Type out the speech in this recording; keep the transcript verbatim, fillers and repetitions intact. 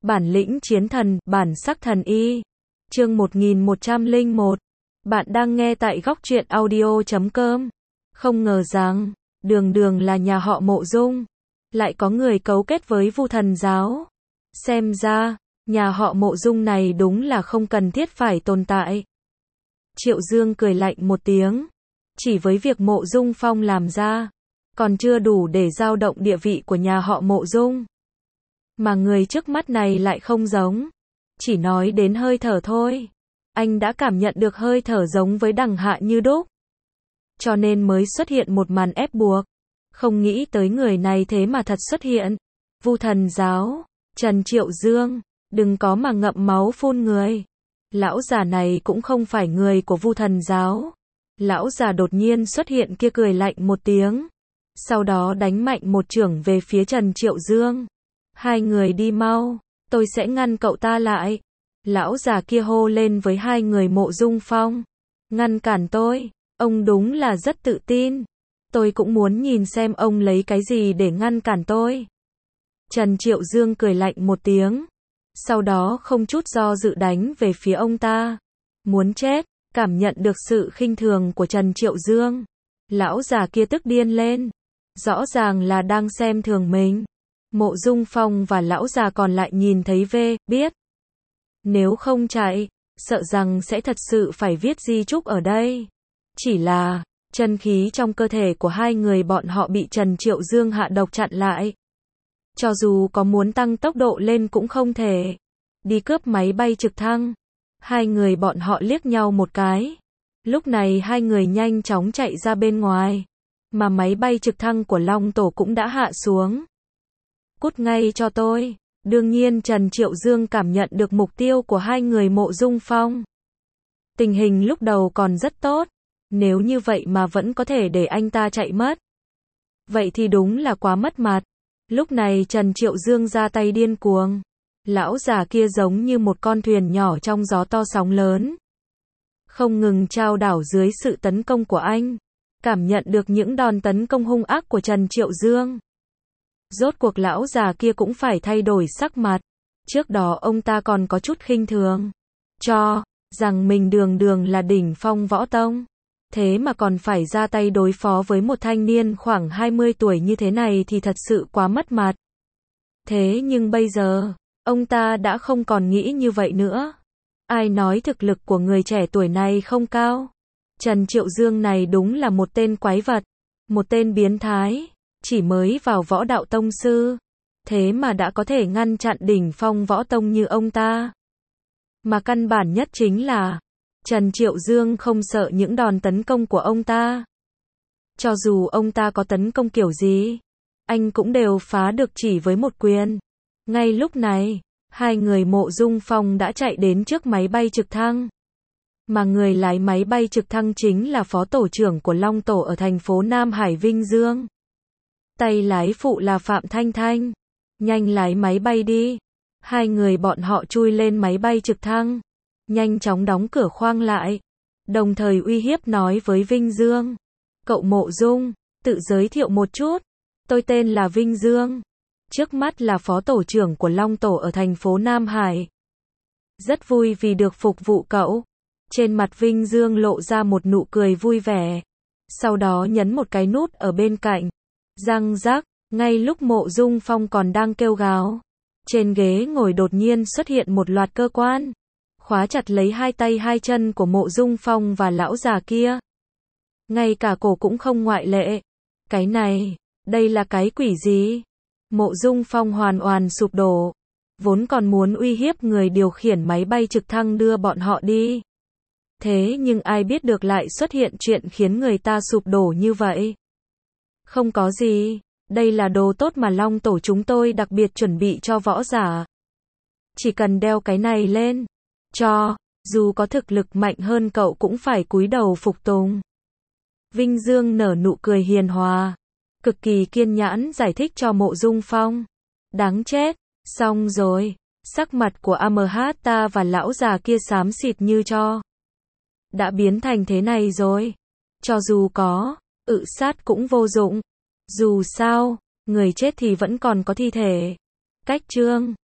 Bản lĩnh chiến thần, bản sắc thần y. Chương một nghìn một trăm lẻ một. Bạn đang nghe tại góc truyện audio chấm com. Không ngờ rằng, đường đường là nhà họ Mộ Dung, lại có người cấu kết với Vu Thần giáo. Xem ra, nhà họ Mộ Dung này đúng là không cần thiết phải tồn tại. Triệu Dương cười lạnh một tiếng. Chỉ với việc Mộ Dung Phong làm ra, còn chưa đủ để dao động địa vị của nhà họ Mộ Dung. Mà người trước mắt này lại không giống. Chỉ nói đến hơi thở thôi, anh đã cảm nhận được hơi thở giống với Đằng Hạ Như đúc. Cho nên mới xuất hiện một màn ép buộc. Không nghĩ tới người này thế mà thật xuất hiện. Vu Thần giáo, Trần Triệu Dương, đừng có mà ngậm máu phun người. Lão già này cũng không phải người của Vu Thần giáo. Lão già đột nhiên xuất hiện kia cười lạnh một tiếng. Sau đó đánh mạnh một chưởng về phía Trần Triệu Dương. Hai người đi mau, tôi sẽ ngăn cậu ta lại. Lão già kia hô lên với hai người Mộ Dung Phong. Ngăn cản tôi, ông đúng là rất tự tin. Tôi cũng muốn nhìn xem ông lấy cái gì để ngăn cản tôi. Trần Triệu Dương cười lạnh một tiếng. Sau đó không chút do dự đánh về phía ông ta. Muốn chết, cảm nhận được sự khinh thường của Trần Triệu Dương. Lão già kia tức điên lên. Rõ ràng là đang xem thường mình. Mộ Dung Phong và lão già còn lại nhìn thấy về, biết. Nếu không chạy, sợ rằng sẽ thật sự phải viết di chúc ở đây. Chỉ là, chân khí trong cơ thể của hai người bọn họ bị Trần Triệu Dương hạ độc chặn lại. Cho dù có muốn tăng tốc độ lên cũng không thể. Đi cướp máy bay trực thăng. Hai người bọn họ liếc nhau một cái. Lúc này hai người nhanh chóng chạy ra bên ngoài. Mà máy bay trực thăng của Long Tổ cũng đã hạ xuống. Cút ngay cho tôi. Đương nhiên Trần Triệu Dương cảm nhận được mục tiêu của hai người Mộ Dung Phong. Tình hình lúc đầu còn rất tốt. Nếu như vậy mà vẫn có thể để anh ta chạy mất. Vậy thì đúng là quá mất mặt. Lúc này Trần Triệu Dương ra tay điên cuồng. Lão già kia giống như một con thuyền nhỏ trong gió to sóng lớn. Không ngừng trao đảo dưới sự tấn công của anh. Cảm nhận được những đòn tấn công hung ác của Trần Triệu Dương. Rốt cuộc lão già kia cũng phải thay đổi sắc mặt. Trước đó ông ta còn có chút khinh thường. Cho rằng mình đường đường là đỉnh phong võ tông. Thế mà còn phải ra tay đối phó với một thanh niên khoảng hai mươi tuổi như thế này thì thật sự quá mất mặt. Thế nhưng bây giờ, ông ta đã không còn nghĩ như vậy nữa. Ai nói thực lực của người trẻ tuổi này không cao? Trần Triệu Dương này đúng là một tên quái vật. Một tên biến thái. Chỉ mới vào võ đạo tông sư. Thế mà đã có thể ngăn chặn đỉnh phong võ tông như ông ta. Mà căn bản nhất chính là Trần Triệu Dương không sợ những đòn tấn công của ông ta. Cho dù ông ta có tấn công kiểu gì, anh cũng đều phá được chỉ với một quyền. Ngay lúc này, hai người Mộ Dung Phong đã chạy đến trước máy bay trực thăng. Mà người lái máy bay trực thăng chính là phó tổ trưởng của Long Tổ ở thành phố Nam Hải Vinh Dương. Tay lái phụ là Phạm Thanh Thanh. Nhanh lái máy bay đi. Hai người bọn họ chui lên máy bay trực thăng. Nhanh chóng đóng cửa khoang lại. Đồng thời uy hiếp nói với Vinh Dương. Cậu Mộ Dung, tự giới thiệu một chút. Tôi tên là Vinh Dương. Trước mắt là phó tổ trưởng của Long Tổ ở thành phố Nam Hải. Rất vui vì được phục vụ cậu. Trên mặt Vinh Dương lộ ra một nụ cười vui vẻ. Sau đó nhấn một cái nút ở bên cạnh. Răng rắc, ngay lúc Mộ Dung Phong còn đang kêu gào. Trên ghế ngồi đột nhiên xuất hiện một loạt cơ quan. Khóa chặt lấy hai tay hai chân của Mộ Dung Phong và lão già kia. Ngay cả cổ cũng không ngoại lệ. Cái này, đây là cái quỷ gì? Mộ Dung Phong hoàn toàn sụp đổ. Vốn còn muốn uy hiếp người điều khiển máy bay trực thăng đưa bọn họ đi. Thế nhưng ai biết được lại xuất hiện chuyện khiến người ta sụp đổ như vậy. Không có gì, đây là đồ tốt mà Long Tổ chúng tôi đặc biệt chuẩn bị cho võ giả. Chỉ cần đeo cái này lên, cho, dù có thực lực mạnh hơn cậu cũng phải cúi đầu phục tùng. Vinh Dương nở nụ cười hiền hòa, cực kỳ kiên nhẫn giải thích cho Mộ Dung Phong. Đáng chết, xong rồi, sắc mặt của Amhata và lão già kia xám xịt như tro. Đã biến thành thế này rồi. Cho dù có ự sát cũng vô dụng. Dù sao, người chết thì vẫn còn có thi thể. Cách chương